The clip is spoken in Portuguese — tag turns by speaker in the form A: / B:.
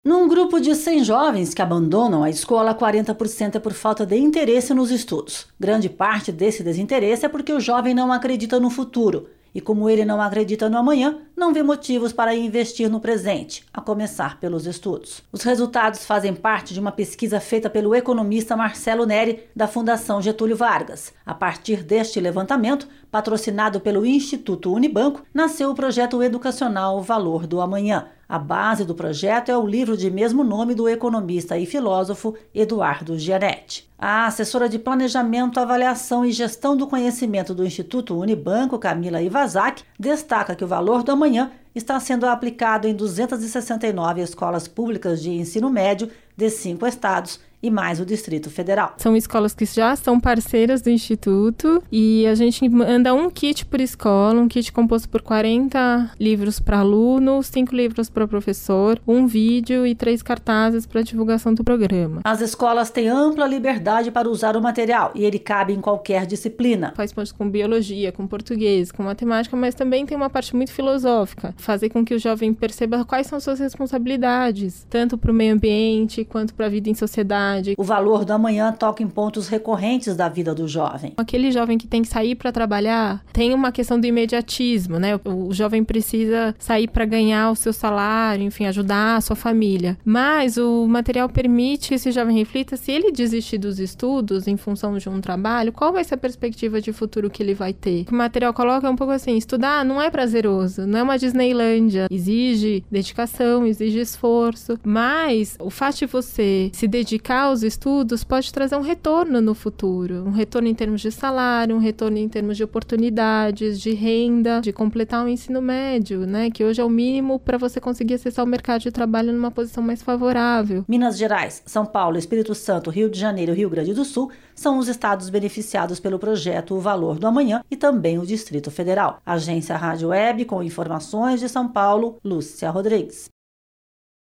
A: Num grupo de 100 jovens que abandonam a escola, 40% é por falta de interesse nos estudos. Grande parte desse desinteresse é porque o jovem não acredita no futuro. E como ele não acredita no amanhã, não vê motivos para investir no presente, a começar pelos estudos. Os resultados fazem parte de uma pesquisa feita pelo economista Marcelo Neri, da Fundação Getúlio Vargas. A partir deste levantamento, patrocinado pelo Instituto Unibanco, nasceu o projeto educacional Valor do Amanhã. A base do projeto é o livro de mesmo nome do economista e filósofo Eduardo Gianetti. A assessora de Planejamento, Avaliação e Gestão do Conhecimento do Instituto Unibanco, Camila Iwasaki, destaca que o Valor do Amanhã está sendo aplicado em 269 escolas públicas de ensino médio de 5 estados e mais o Distrito Federal.
B: São escolas que já são parceiras do Instituto e a gente manda um kit por escola, um kit composto por 40 livros para aluno, 5 livros para professor, um vídeo e 3 cartazes para divulgação do programa.
A: As escolas têm ampla liberdade para usar o material e ele cabe em qualquer disciplina.
B: Faz parte com biologia, com português, com matemática, mas também tem uma parte muito filosófica, fazer com que o jovem perceba quais são suas responsabilidades, tanto para o meio ambiente quanto para a vida em sociedade.
A: O Valor do Amanhã toca em pontos recorrentes da vida do jovem.
B: Aquele jovem que tem que sair para trabalhar, tem uma questão do imediatismo, né? O jovem precisa sair para ganhar o seu salário, enfim, ajudar a sua família. Mas o material permite que esse jovem reflita, se ele desistir dos estudos em função de um trabalho, qual vai ser a perspectiva de futuro que ele vai ter? O que o material coloca é um pouco assim, estudar não é prazeroso, não é uma Disneylândia, exige dedicação, exige esforço, mas o fato de você se dedicar aos estudos pode trazer um retorno no futuro, um retorno em termos de salário, um retorno em termos de oportunidades, de renda, de completar o ensino médio, né, que hoje é o mínimo para você conseguir acessar o mercado de trabalho numa posição mais favorável.
A: Minas Gerais, São Paulo, Espírito Santo, Rio de Janeiro e Rio Grande do Sul são os estados beneficiados pelo projeto O Valor do Amanhã e também o Distrito Federal. Agência Rádio Web, com informações de São Paulo, Lúcia Rodrigues.